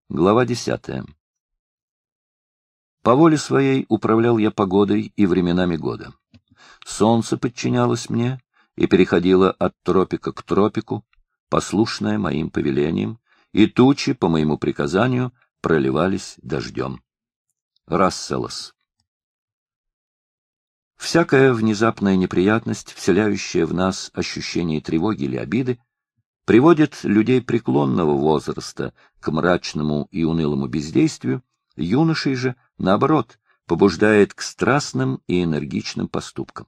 Глава 10. По воле своей управлял я погодой и временами года. Солнце подчинялось мне и переходило от тропика к тропику, послушное моим повелениям, и тучи, по моему приказанию, проливались дождем. Расселос. Всякая внезапная неприятность, вселяющая в нас ощущение тревоги или обиды, приводит людей преклонного возраста к мрачному и унылому бездействию, юношей же, наоборот, побуждает к страстным и энергичным поступкам.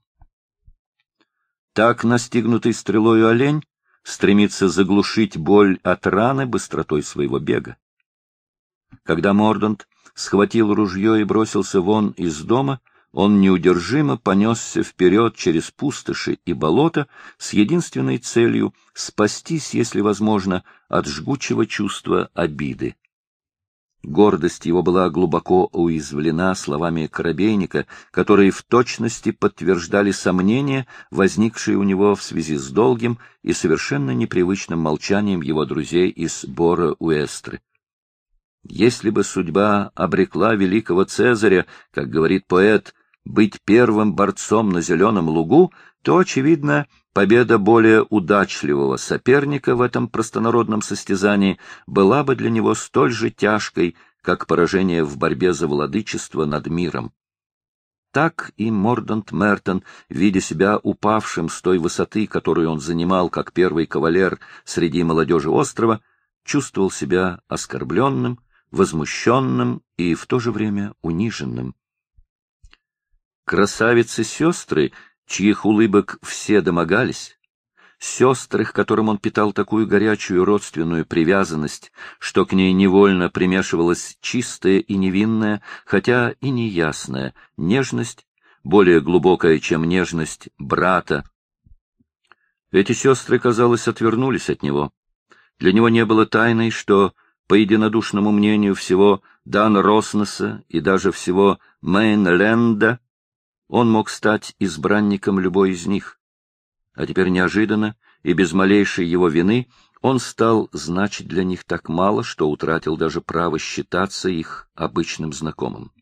Так настигнутый стрелою олень стремится заглушить боль от раны быстротой своего бега. Когда Мордант схватил ружье и бросился вон из дома, он неудержимо понесся вперед через пустоши и болота с единственной целью спастись, если возможно, от жгучего чувства обиды. Гордость его была глубоко уязвлена словами корабейника, которые в точности подтверждали сомнения, возникшие у него в связи с долгим и совершенно непривычным молчанием его друзей из Бора-Уэстры. Если бы судьба обрекла великого Цезаря, как говорит поэт, быть первым борцом на зеленом лугу, то, очевидно, победа более удачливого соперника в этом простонародном состязании была бы для него столь же тяжкой, как поражение в борьбе за владычество над миром. Так и Мордант Мертон, видя себя упавшим с той высоты, которую он занимал как первый кавалер среди молодежи острова, чувствовал себя оскорбленным, возмущенным и в то же время униженным. Красавицы-сестры, чьих улыбок все домогались, сестры, к которым он питал такую горячую родственную привязанность, что к ней невольно примешивалась чистая и невинная, хотя и неясная, нежность, более глубокая, чем нежность брата. Эти сестры, казалось, отвернулись от него. Для него не было тайной, что, по единодушному мнению всего Дана Роснеса и даже всего Мейнленда, он мог стать избранником любой из них. А теперь неожиданно и без малейшей его вины он стал значить для них так мало, что утратил даже право считаться их обычным знакомым.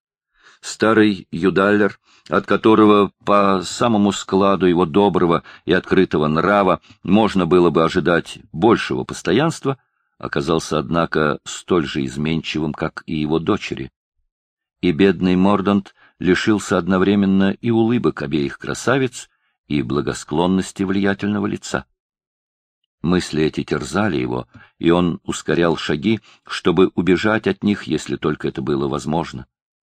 Старый Юдаллер, от которого по самому складу его доброго и открытого нрава можно было бы ожидать большего постоянства, оказался, однако, столь же изменчивым, как и его дочери. И бедный Мордант лишился одновременно и улыбок обеих красавиц, и благосклонности влиятельного лица. Мысли эти терзали его, и он ускорял шаги, чтобы убежать от них, если только это было возможно.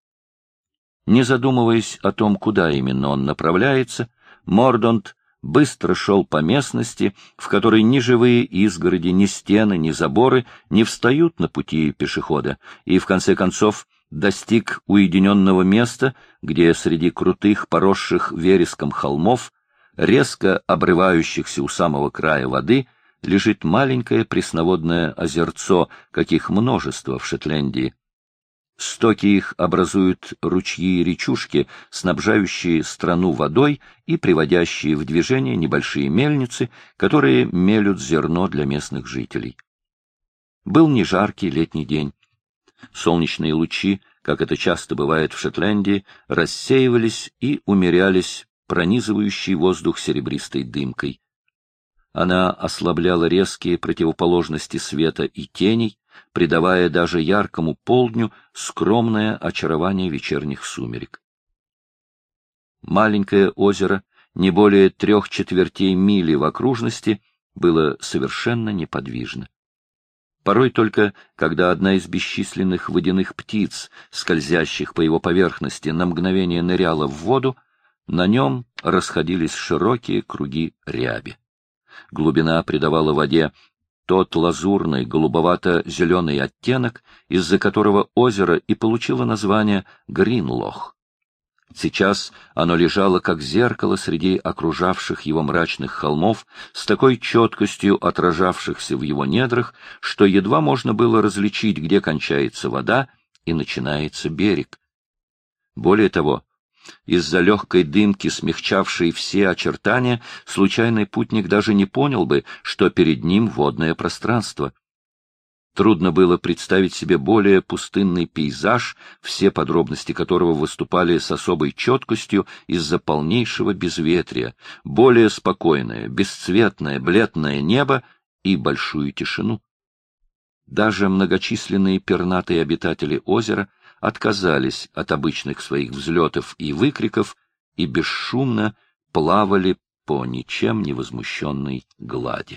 Не задумываясь о том, куда именно он направляется, Мордант быстро шел по местности, в которой ни живые изгороди, ни стены, ни заборы не встают на пути пешехода, и, в конце концов, достиг уединенного места, где среди крутых, поросших вереском холмов, резко обрывающихся у самого края воды, лежит маленькое пресноводное озерцо, каких множество в Шотландии. Стоки их образуют ручьи и речушки, снабжающие страну водой и приводящие в движение небольшие мельницы, которые мелют зерно для местных жителей. Был не жаркий летний день. Солнечные лучи, как это часто бывает в Шотландии, рассеивались и умерялись пронизывающей воздух серебристой дымкой. Она ослабляла резкие противоположности света и теней, придавая даже яркому полдню скромное очарование вечерних сумерек. Маленькое озеро, не более 3/4 мили в окружности, было совершенно неподвижно. Порой только, когда одна из бесчисленных водяных птиц, скользящих по его поверхности, на мгновение ныряла в воду, на нем расходились широкие круги ряби. Глубина придавала воде тот лазурный голубовато-зеленый оттенок, из-за которого озеро и получило название Гринлох. Сейчас оно лежало как зеркало среди окружавших его мрачных холмов, с такой четкостью отражавшихся в его недрах, что едва можно было различить, где кончается вода и начинается берег. Более того, из-за легкой дымки, смягчавшей все очертания, случайный путник даже не понял бы, что перед ним водное пространство. Трудно было представить себе более пустынный пейзаж, все подробности которого выступали с особой четкостью из-за полнейшего безветрия, более спокойное, бесцветное, бледное небо и большую тишину. Даже многочисленные пернатые обитатели озера отказались от обычных своих взлетов и выкриков и бесшумно плавали по ничем не возмущенной глади.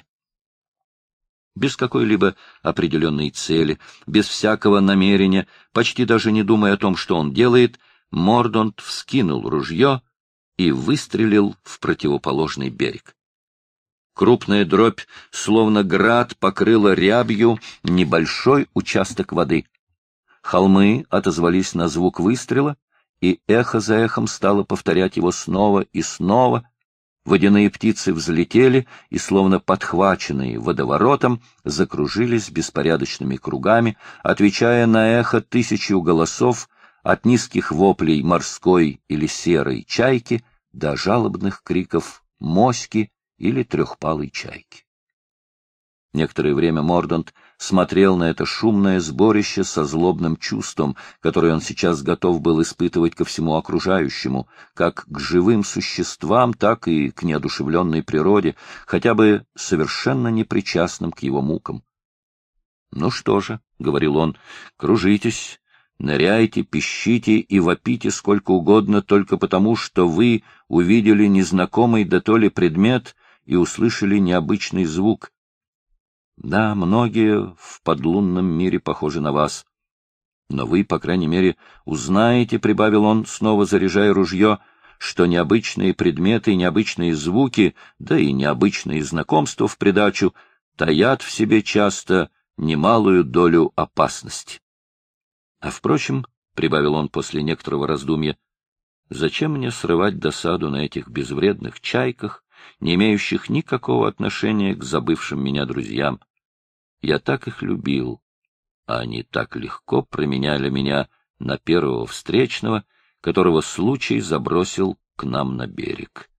Без какой-либо определенной цели, без всякого намерения, почти даже не думая о том, что он делает, Мордонт вскинул ружье и выстрелил в противоположный берег. Крупная дробь, словно град, покрыла рябью небольшой участок воды. Холмы отозвались на звук выстрела, и эхо за эхом стало повторять его снова и снова. Водяные птицы взлетели и, словно подхваченные водоворотом, закружились беспорядочными кругами, отвечая на эхо тысячью голосов, от низких воплей морской или серой чайки до жалобных криков моськи или трехпалой чайки. Некоторое время Мордонт смотрел на это шумное сборище со злобным чувством, которое он сейчас готов был испытывать ко всему окружающему, как к живым существам, так и к неодушевленной природе, хотя бы совершенно непричастным к его мукам. «Ну что же», — говорил он, — «кружитесь, ныряйте, пищите и вопите сколько угодно только потому, что вы увидели незнакомый да то ли предмет и услышали необычный звук. Да, многие в подлунном мире похожи на вас. Но вы, по крайней мере, узнаете, — прибавил он, снова заряжая ружье, — что необычные предметы, необычные звуки, да и необычные знакомства в придачу таят в себе часто немалую долю опасности. А впрочем, — прибавил он после некоторого раздумья, — зачем мне срывать досаду на этих безвредных чайках, не имеющих никакого отношения к забывшим меня друзьям? Я так их любил, а они так легко променяли меня на первого встречного, которого случай забросил к нам на берег.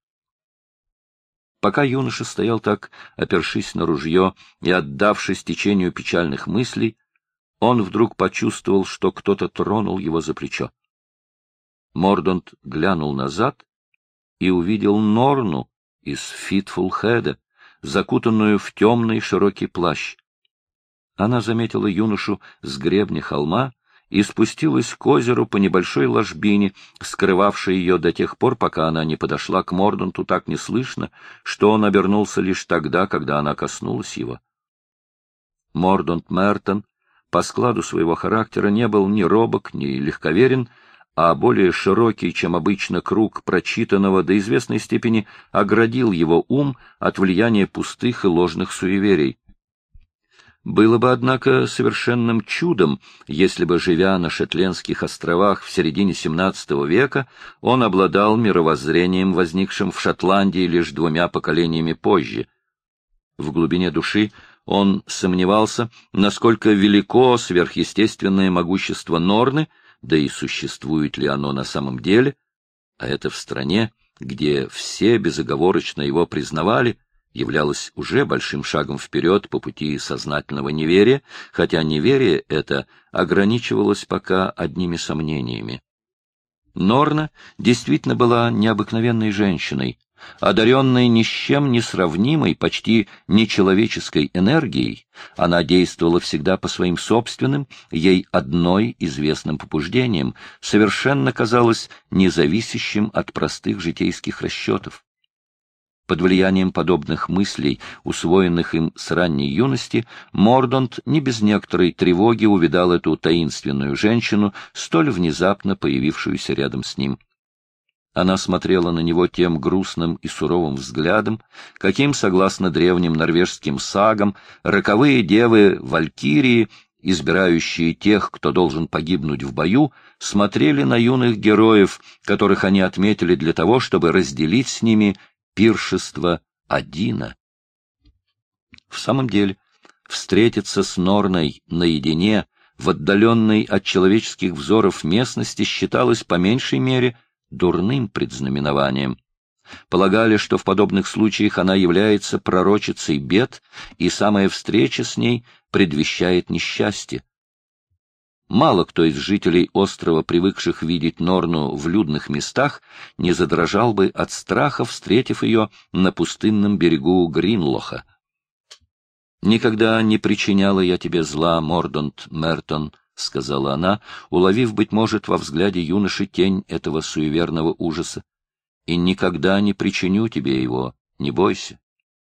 Пока юноша стоял так, опершись на ружье и отдавшись течению печальных мыслей, он вдруг почувствовал, что кто-то тронул его за плечо. Мордонт глянул назад и увидел Норну из Фитфулхеда, закутанную в темный широкий плащ. Она заметила юношу с гребня холма и спустилась к озеру по небольшой ложбине, скрывавшей ее до тех пор, пока она не подошла к Мордонту так неслышно, что он обернулся лишь тогда, когда она коснулась его. Мордонт Мертон по складу своего характера не был ни робок, ни легковерен, а более широкий, чем обычно, круг прочитанного до известной степени оградил его ум от влияния пустых и ложных суеверий. Было бы, однако, совершенным чудом, если бы, живя на Шетлендских островах в середине XVII века, он обладал мировоззрением, возникшим в Шотландии лишь 2 поколениями позже. В глубине души он сомневался, насколько велико сверхъестественное могущество Норны, да и существует ли оно на самом деле, а это в стране, где все безоговорочно его признавали, являлось уже большим шагом вперед по пути сознательного неверия, хотя неверие это ограничивалось пока одними сомнениями. Норна действительно была необыкновенной женщиной, одаренной ни с чем не сравнимой, почти нечеловеческой энергией. Она действовала всегда по своим собственным, ей одной известным побуждениям, совершенно казалось независящим от простых житейских расчетов. Под влиянием подобных мыслей, усвоенных им с ранней юности, Мордонт не без некоторой тревоги увидал эту таинственную женщину, столь внезапно появившуюся рядом с ним. Она смотрела на него тем грустным и суровым взглядом, каким, согласно древним норвежским сагам, роковые девы-валькирии, избирающие тех, кто должен погибнуть в бою, смотрели на юных героев, которых они отметили для того, чтобы разделить с ними пиршество Одина. В самом деле, встретиться с Норной наедине, в отдаленной от человеческих взоров местности, считалось по меньшей мере дурным предзнаменованием. полагали, что в подобных случаях она является пророчицей бед, и самая встреча с ней предвещает несчастье. Мало кто из жителей острова, привыкших видеть Норну в людных местах, не задрожал бы от страха, встретив ее на пустынном берегу Гринлоха. «Никогда не причиняла я тебе зла, Мордонт Мертон», — сказала она, уловив, быть может, во взгляде юноши тень этого суеверного ужаса. «И никогда не причиню тебе его, не бойся».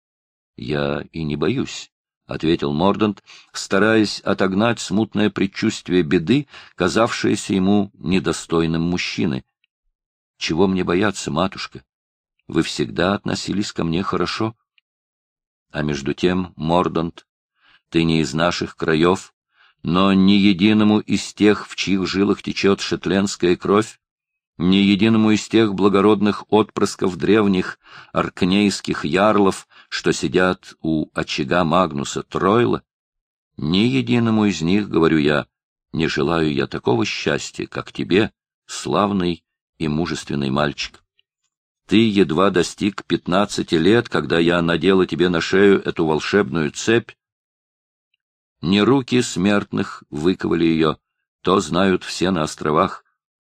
«Я и не боюсь», — ответил Мордонт, стараясь отогнать смутное предчувствие беды, казавшееся ему недостойным мужчины. «Чего мне бояться, матушка? Вы всегда относились ко мне хорошо». А между тем, Мордонт, ты не из наших краев, но ни единому из тех, в чьих жилах течет шотландская кровь, ни единому из тех благородных отпрысков древних аркнейских ярлов, что сидят у очага Магнуса Тройла, ни единому из них, говорю я, не желаю я такого счастья, как тебе, славный и мужественный мальчик. Ты едва достиг 15 лет, когда я надела тебе на шею эту волшебную цепь. Не руки смертных выковали ее, то знают все на островах.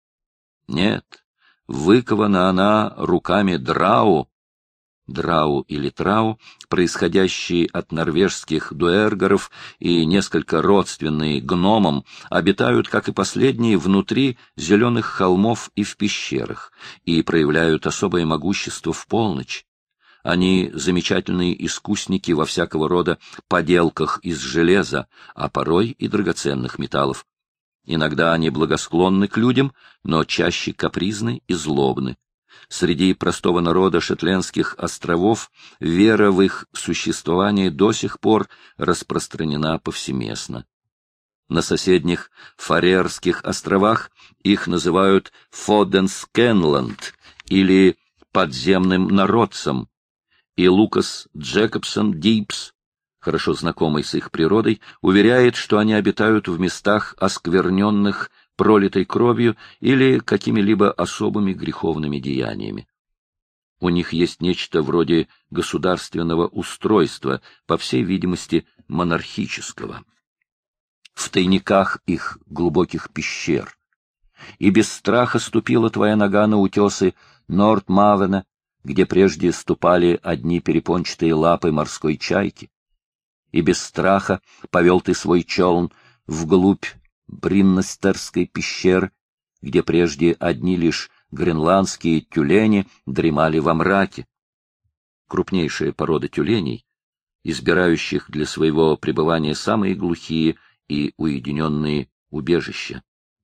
Нет, выкована она руками драу. Драу или трау, происходящие от норвежских дуэргаров и несколько родственные гномам, обитают, как и последние, внутри зеленых холмов и в пещерах, и проявляют особое могущество в полночь. Они замечательные искусники во всякого рода поделках из железа, а порой и драгоценных металлов. Иногда они благосклонны к людям, но чаще капризны и злобны. Среди простого народа Шотландских островов вера в их существование до сих пор распространена повсеместно. На соседних Фарерских островах их называют Фоденскенланд или подземным народцем, и Лукас Джекобсон Дипс, хорошо знакомый с их природой, уверяет, что они обитают в местах, оскверненных пролитой кровью или какими-либо особыми греховными деяниями. У них есть нечто вроде государственного устройства, по всей видимости, монархического. В тайниках их глубоких пещер. И без страха ступила твоя нога на утесы Норт-Мавена, где прежде ступали одни перепончатые лапы морской чайки. И без страха повел ты свой челн вглубь Бриннестерской пещеры, где прежде одни лишь гренландские тюлени дремали во мраке. Крупнейшая порода тюленей, избирающих для своего пребывания самые глухие и уединенные убежища.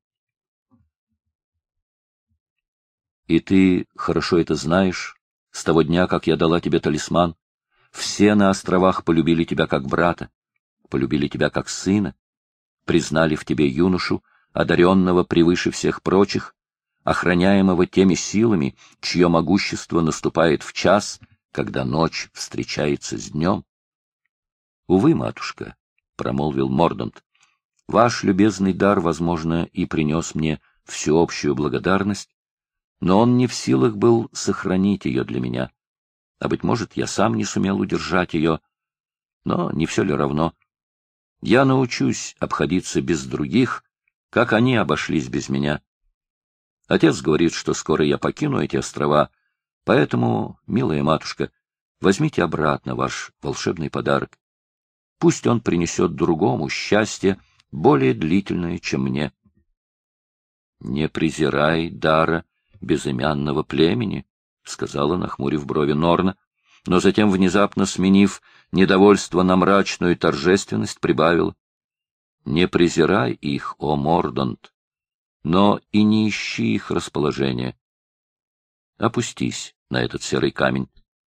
И ты хорошо это знаешь, с того дня, как я дала тебе талисман. Все на островах полюбили тебя как брата, полюбили тебя как сына, признали в тебе юношу, одаренного превыше всех прочих, охраняемого теми силами, чье могущество наступает в час, когда ночь встречается с днем. — Увы, матушка, — промолвил Мордонт, — ваш любезный дар, возможно, и принес мне всеобщую благодарность, но он не в силах был сохранить ее для меня. А, быть может, я сам не сумел удержать ее, но не все ли равно? Я научусь обходиться без других, как они обошлись без меня. Отец говорит, что скоро я покину эти острова, поэтому, милая матушка, возьмите обратно ваш волшебный подарок. Пусть он принесет другому счастье, более длительное, чем мне. Не презирай дара безымянного племени, — сказала, нахмурив брови Норна, но затем, внезапно сменив недовольство на мрачную торжественность, прибавила: — Не презирай их, о Мордонт, но и не ищи их расположения. Опустись на этот серый камень.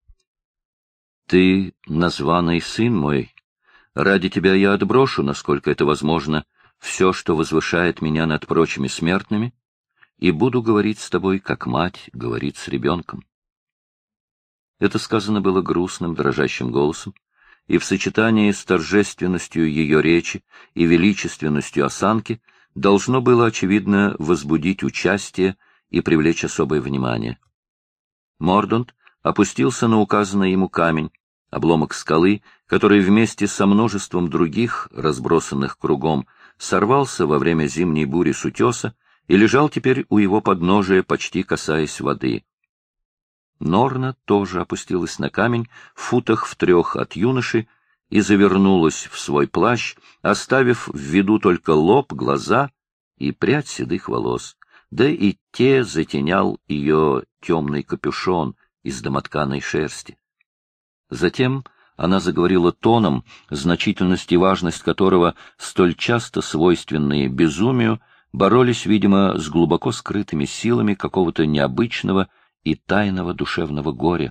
Ты названный сын мой, ради тебя я отброшу, насколько это возможно, все, что возвышает меня над прочими смертными, и буду говорить с тобой, как мать говорит с ребенком. Это сказано было грустным, дрожащим голосом, и в сочетании с торжественностью ее речи и величественностью осанки должно было, очевидно, возбудить участие и привлечь особое внимание. Мордонт опустился на указанный ему камень, обломок скалы, который вместе со множеством других, разбросанных кругом, сорвался во время зимней бури с утеса и лежал теперь у его подножия, почти касаясь воды. Норна тоже опустилась на камень в футах в 3 от юноши и завернулась в свой плащ, оставив в виду только лоб, глаза и прядь седых волос, да и те затенял ее темный капюшон из домотканой шерсти. Затем она заговорила тоном, значительность и важность которого, столь часто свойственные безумию, боролись, видимо, с глубоко скрытыми силами какого-то необычного и тайного душевного горя.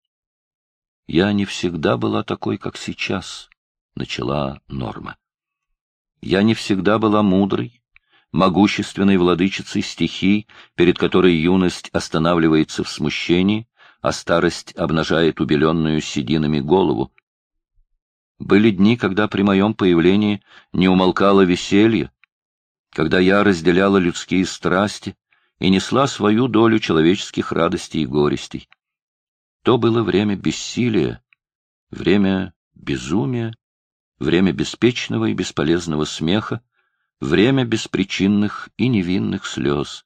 «Я не всегда была такой, как сейчас», — начала Норма. «Я не всегда была мудрой, могущественной владычицей стихий, перед которой юность останавливается в смущении, а старость обнажает убеленную сединами голову. Были дни, когда при моем появлении не умолкало веселье, когда я разделяла людские страсти и несла свою долю человеческих радостей и горестей. То было время бессилия, время безумия, время беспечного и бесполезного смеха, время беспричинных и невинных слез.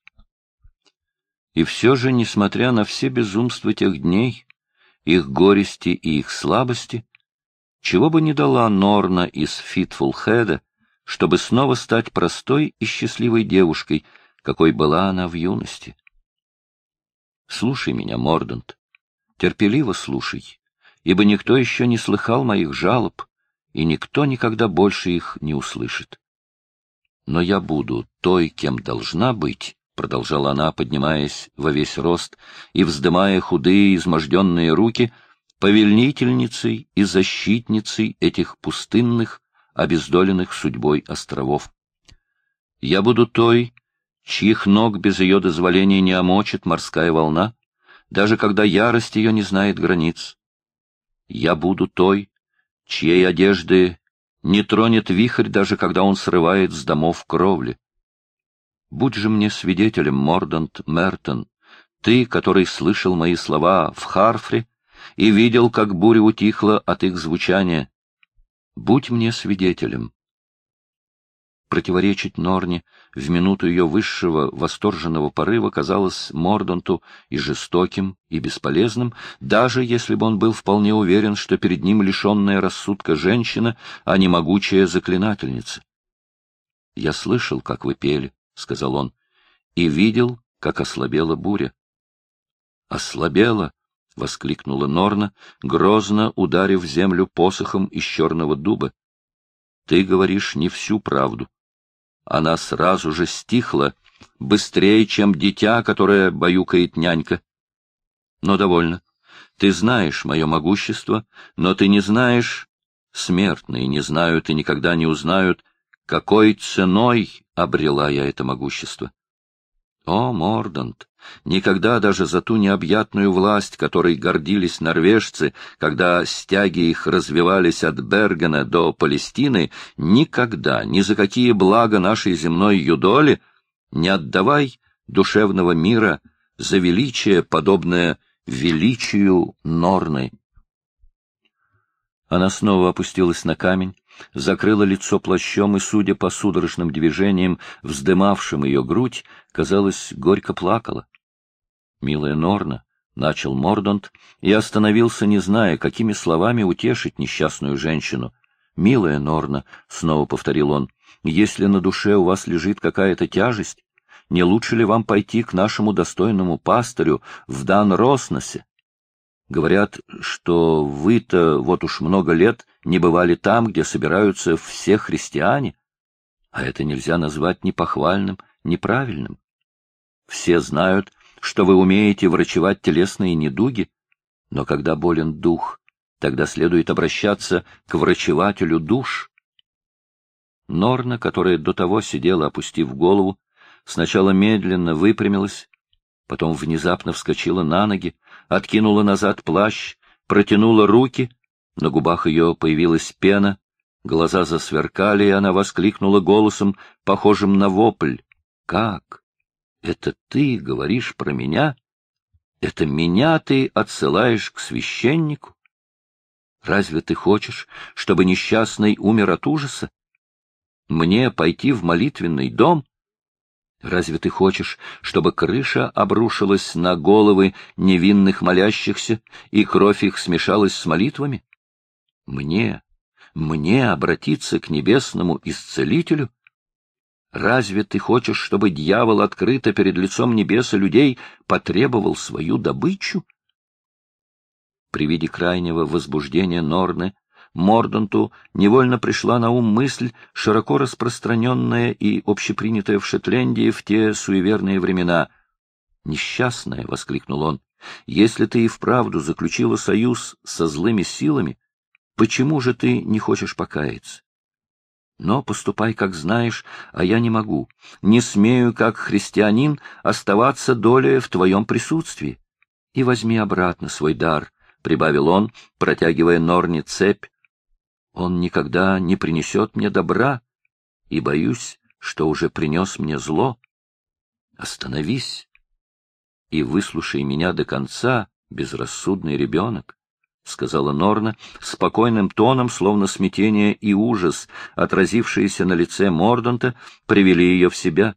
И все же, несмотря на все безумства тех дней, их горести и их слабости, чего бы ни дала Норна из Фитфулхеда, чтобы снова стать простой и счастливой девушкой, какой была она в юности. Слушай меня, Мордант, терпеливо слушай, ибо никто еще не слыхал моих жалоб, и никто никогда больше их не услышит. Но я буду той, кем должна быть, — продолжала она, поднимаясь во весь рост и вздымая худые, изможденные руки, повелительницей и защитницей этих пустынных, обездоленных судьбой островов. Я буду той, чьих ног без ее дозволения не омочит морская волна, даже когда ярость ее не знает границ. Я буду той, чьей одежды не тронет вихрь, даже когда он срывает с домов кровли. Будь же мне свидетелем, Мордант Мертон, ты, который слышал мои слова в Харфре и видел, как буря утихла от их звучания. Будь мне свидетелем. Противоречить Норне в минуту ее высшего восторженного порыва казалось Морданту и жестоким, и бесполезным, даже если бы он был вполне уверен, что перед ним лишенная рассудка женщина, а не могучая заклинательница. — Я слышал, как вы пели, — сказал он, — и видел, как ослабела буря. — Ослабела! — воскликнула Норна, грозно ударив землю посохом из черного дуба. — Ты говоришь не всю правду. Она сразу же стихла, быстрее, чем дитя, которое баюкает нянька. Но довольно. Ты знаешь мое могущество, но ты не знаешь, смертные не знают и никогда не узнают, какой ценой обрела я это могущество. О, Мордант, никогда даже за ту необъятную власть, которой гордились норвежцы, когда стяги их развивались от Бергена до Палестины, никогда, ни за какие блага нашей земной юдоли, не отдавай душевного мира за величие, подобное величию Норны. Она снова опустилась на камень, закрыла лицо плащом и, судя по судорожным движениям, вздымавшим ее грудь, казалось, горько плакала. «Милая Норна», — начал Мордант и остановился, не зная, какими словами утешить несчастную женщину. «Милая Норна», — снова повторил он, — «если на душе у вас лежит какая-то тяжесть, не лучше ли вам пойти к нашему достойному пастырю в Дан-Росносе? Говорят, что вы-то вот уж много лет не бывали там, где собираются все христиане, а это нельзя назвать ни похвальным, ни правильным. Все знают, что вы умеете врачевать телесные недуги, но когда болен дух, тогда следует обращаться к врачевателю душ». Норна, которая до того сидела, опустив голову, сначала медленно выпрямилась, потом внезапно вскочила на ноги, откинула назад плащ, протянула руки, на губах ее появилась пена, глаза засверкали, и она воскликнула голосом, похожим на вопль. «Как? Это ты говоришь про меня? Это меня ты отсылаешь к священнику? Разве ты хочешь, чтобы несчастный умер от ужаса? Мне пойти в молитвенный дом? Разве ты хочешь, чтобы крыша обрушилась на головы невинных молящихся, и кровь их смешалась с молитвами? Мне обратиться к небесному исцелителю? Разве ты хочешь, чтобы дьявол открыто перед лицом небес и людей потребовал свою добычу? При виде крайнего возбуждения Норны Морданту невольно пришла на ум мысль, широко распространенная и общепринятая в Шотландии в те суеверные времена. «Несчастная!» — воскликнул он. «Если ты и вправду заключила союз со злыми силами, почему же ты не хочешь покаяться? Но поступай, как знаешь, а я не могу, не смею, как христианин, оставаться долее в твоем присутствии. И возьми обратно свой дар», — прибавил он, протягивая Норне цепь. «Он никогда не принесет мне добра, и боюсь, что уже принес мне зло. Остановись и выслушай меня до конца, безрассудный ребенок», — сказала Норна спокойным тоном, словно смятение и ужас, отразившиеся на лице Морданта, привели ее в себя.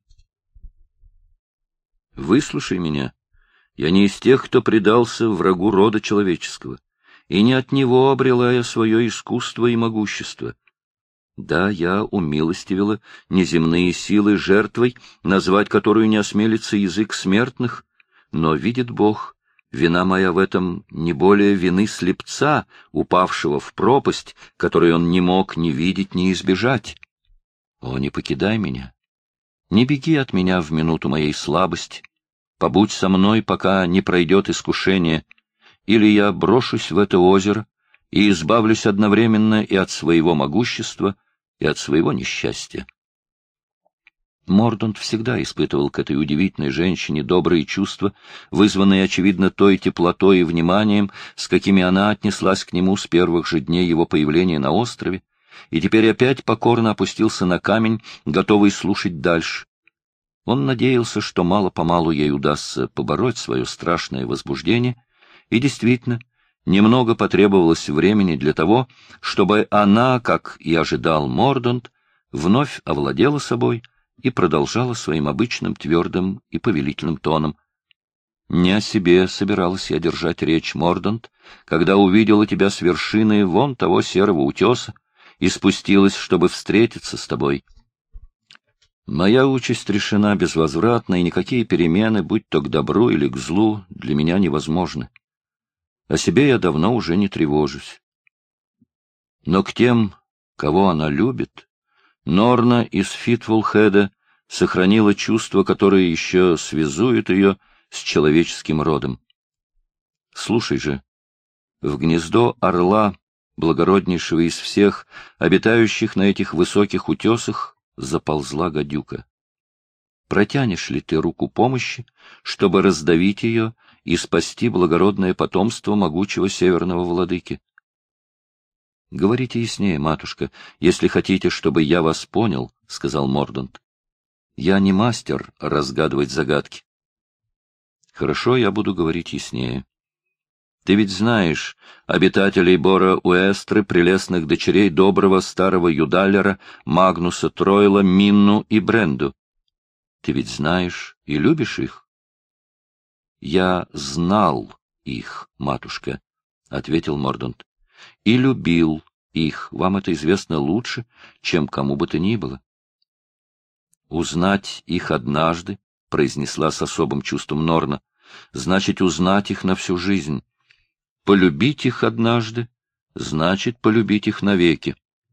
«Выслушай меня. Я не из тех, кто предался врагу рода человеческого, и не от него обрела я свое искусство и могущество. Да, я умилостивила неземные силы жертвой, назвать которую не осмелится язык смертных, но, видит Бог, вина моя в этом не более вины слепца, упавшего в пропасть, которую он не мог ни видеть, ни избежать. О, не покидай меня! Не беги от меня в минуту моей слабости. Побудь со мной, пока не пройдет искушение, или я брошусь в это озеро и избавлюсь одновременно и от своего могущества, и от своего несчастья. Мордант всегда испытывал к этой удивительной женщине добрые чувства, вызванные, очевидно, той теплотой и вниманием, с какими она отнеслась к нему с первых же дней его появления на острове, и теперь опять покорно опустился на камень, готовый слушать дальше. Он надеялся, что мало-помалу ей удастся побороть свое страшное возбуждение, и действительно, немного потребовалось времени для того, чтобы она, как и ожидал Мордант, вновь овладела собой и продолжала своим обычным твердым и повелительным тоном. «Не о себе собиралась я держать речь, Мордант, когда увидела тебя с вершины вон того серого утеса и спустилась, чтобы встретиться с тобой. Моя участь решена безвозвратно, и никакие перемены, будь то к добру или к злу, для меня невозможны. О себе я давно уже не тревожусь. Но к тем, кого она любит, Норна из Фитвулхеда сохранила чувства, которые еще связуют ее с человеческим родом. Слушай же, в гнездо орла, благороднейшего из всех, обитающих на этих высоких утесах, заползла гадюка. Протянешь ли ты руку помощи, чтобы раздавить ее и спасти благородное потомство могучего северного владыки? — Говорите яснее, матушка, если хотите, чтобы я вас понял, — сказал Мордант. — Я не мастер разгадывать загадки. — Хорошо, я буду говорить яснее. Ты ведь знаешь обитателей Бора-Уэстры, прелестных дочерей доброго старого юдалера Магнуса Тройла, Минну и Бренду. Ты ведь знаешь и любишь их? — Я знал их, матушка, — ответил Мордант. И любил их, вам это известно лучше, чем кому бы то ни было. Узнать их однажды, — произнесла с особым чувством Норна, — значит узнать их на всю жизнь. Полюбить их однажды, значит полюбить их навеки.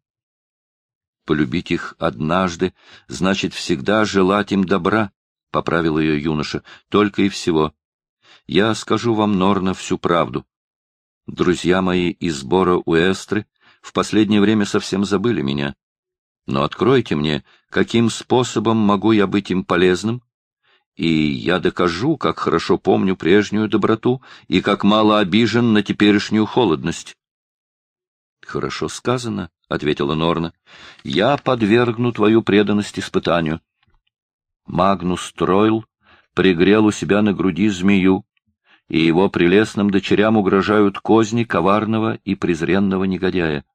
Полюбить их однажды, значит всегда желать им добра, — поправил ее юноша, — только и всего. Я скажу вам, Норна, всю правду. Друзья мои из Бора-Уэстры в последнее время совсем забыли меня. Но откройте мне, каким способом могу я быть им полезным, и я докажу, как хорошо помню прежнюю доброту и как мало обижен на теперешнюю холодность. — Хорошо сказано, — ответила Норна. — Я подвергну твою преданность испытанию. Магнус Тройл пригрел у себя на груди змею, и его прелестным дочерям угрожают козни коварного и презренного негодяя.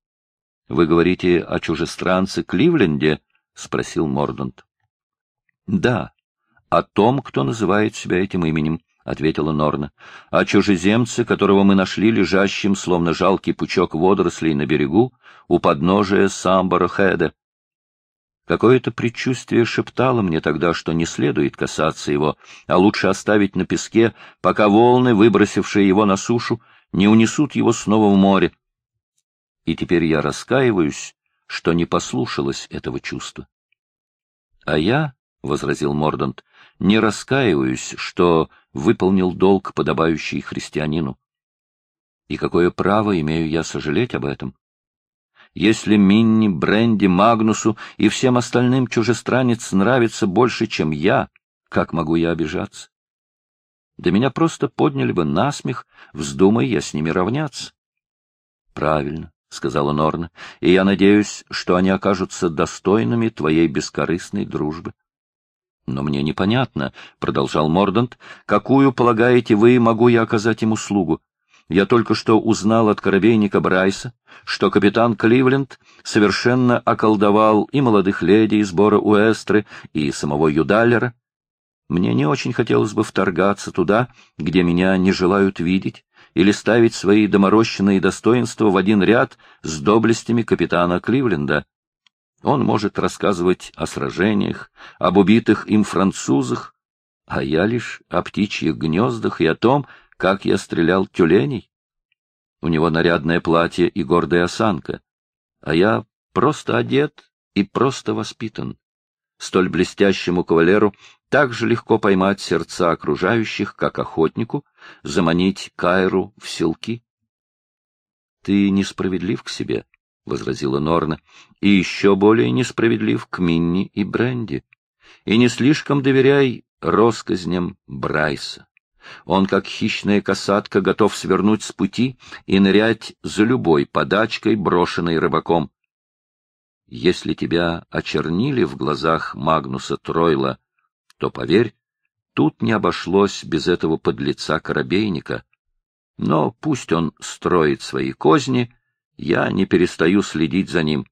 — Вы говорите о чужестранце Кливленде? — спросил Мордант. — Да, о том, кто называет себя этим именем, — ответила Норна, — о чужеземце, которого мы нашли лежащим, словно жалкий пучок водорослей на берегу, у подножия Самборо-Хеда. Какое-то предчувствие шептало мне тогда, что не следует касаться его, а лучше оставить на песке, пока волны, выбросившие его на сушу, не унесут его снова в море. И теперь я раскаиваюсь, что не послушалась этого чувства. — А я, — возразил Мордант, — не раскаиваюсь, что выполнил долг, подобающий христианину. И какое право имею я сожалеть об этом? Если Минни, Бренди, Магнусу и всем остальным чужестранец нравится больше, чем я, как могу я обижаться? Да меня просто подняли бы на смех, вздумай я с ними равняться. — Правильно, — сказала Норна, — и я надеюсь, что они окажутся достойными твоей бескорыстной дружбы. — Но мне непонятно, — продолжал Мордант, — какую, полагаете вы, могу я оказать им услугу? Я только что узнал от корабейника Брайса, что капитан Кливленд совершенно околдовал и молодых леди из Бора Уэстры, и самого Юдаллера. Мне не очень хотелось бы вторгаться туда, где меня не желают видеть, или ставить свои доморощенные достоинства в один ряд с доблестями капитана Кливленда. Он может рассказывать о сражениях, об убитых им французах, а я лишь о птичьих гнездах и о том, как я стрелял тюленей. У него нарядное платье и гордая осанка, а я просто одет и просто воспитан. Столь блестящему кавалеру так же легко поймать сердца окружающих, как охотнику заманить Кайру в селки. — Ты несправедлив к себе, — возразила Норна, — и еще более несправедлив к Минни и Бренди. И не слишком доверяй россказням Брайса. Он, как хищная касатка, готов свернуть с пути и нырять за любой подачкой, брошенной рыбаком. Если тебя очернили в глазах Магнуса Тройла, то, поверь, тут не обошлось без этого подлеца-корабейника. Но пусть он строит свои козни, я не перестаю следить за ним.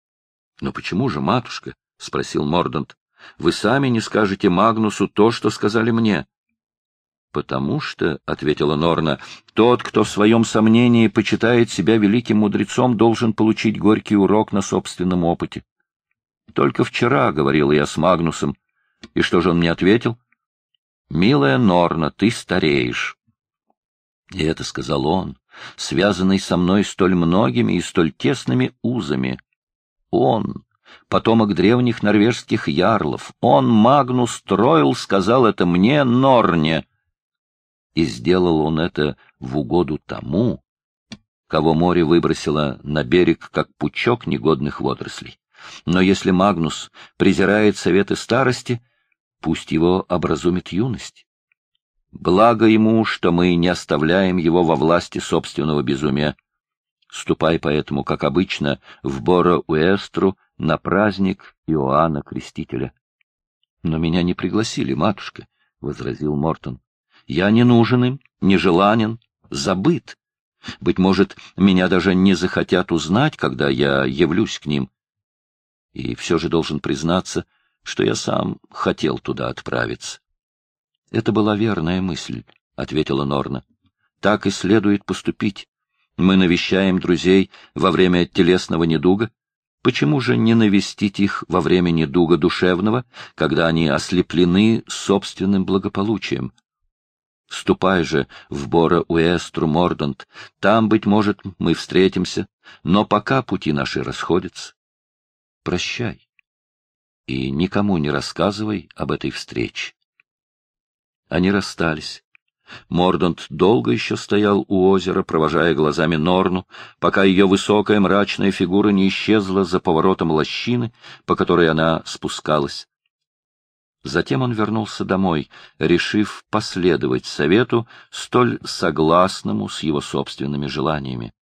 — Но почему же, матушка? — спросил Мордант. — Вы сами не скажете Магнусу то, что сказали мне. — Потому что, — ответила Норна, — тот, кто в своем сомнении почитает себя великим мудрецом, должен получить горький урок на собственном опыте. Только вчера говорил я с Магнусом, и что же он мне ответил? — Милая Норна, ты стареешь. И это сказал он, связанный со мной столь многими и столь тесными узами. Он, потомок древних норвежских ярлов, он, Магнус Тройл, сказал это мне, Норне. И сделал он это в угоду тому, кого море выбросило на берег, как пучок негодных водорослей. Но если Магнус презирает советы старости, пусть его образумит юность. Благо ему, что мы не оставляем его во власти собственного безумия. Ступай поэтому, как обычно, в Боро-Уэстру на праздник Иоанна Крестителя. — Но меня не пригласили, матушка, — возразил Мортон. — Я не нужен им, не желанен, забыт. Быть может, меня даже не захотят узнать, когда я явлюсь к ним. И все же должен признаться, что я сам хотел туда отправиться. — Это была верная мысль, — ответила Норна. — Так и следует поступить. Мы навещаем друзей во время телесного недуга. Почему же не навестить их во время недуга душевного, когда они ослеплены собственным благополучием? Ступай же в Боро-Уэстру, Мордант, там, быть может, мы встретимся, но пока пути наши расходятся. Прощай и никому не рассказывай об этой встрече. Они расстались. Мордант долго еще стоял у озера, провожая глазами Норну, пока ее высокая мрачная фигура не исчезла за поворотом лощины, по которой она спускалась. Затем он вернулся домой, решив последовать совету, столь согласному с его собственными желаниями.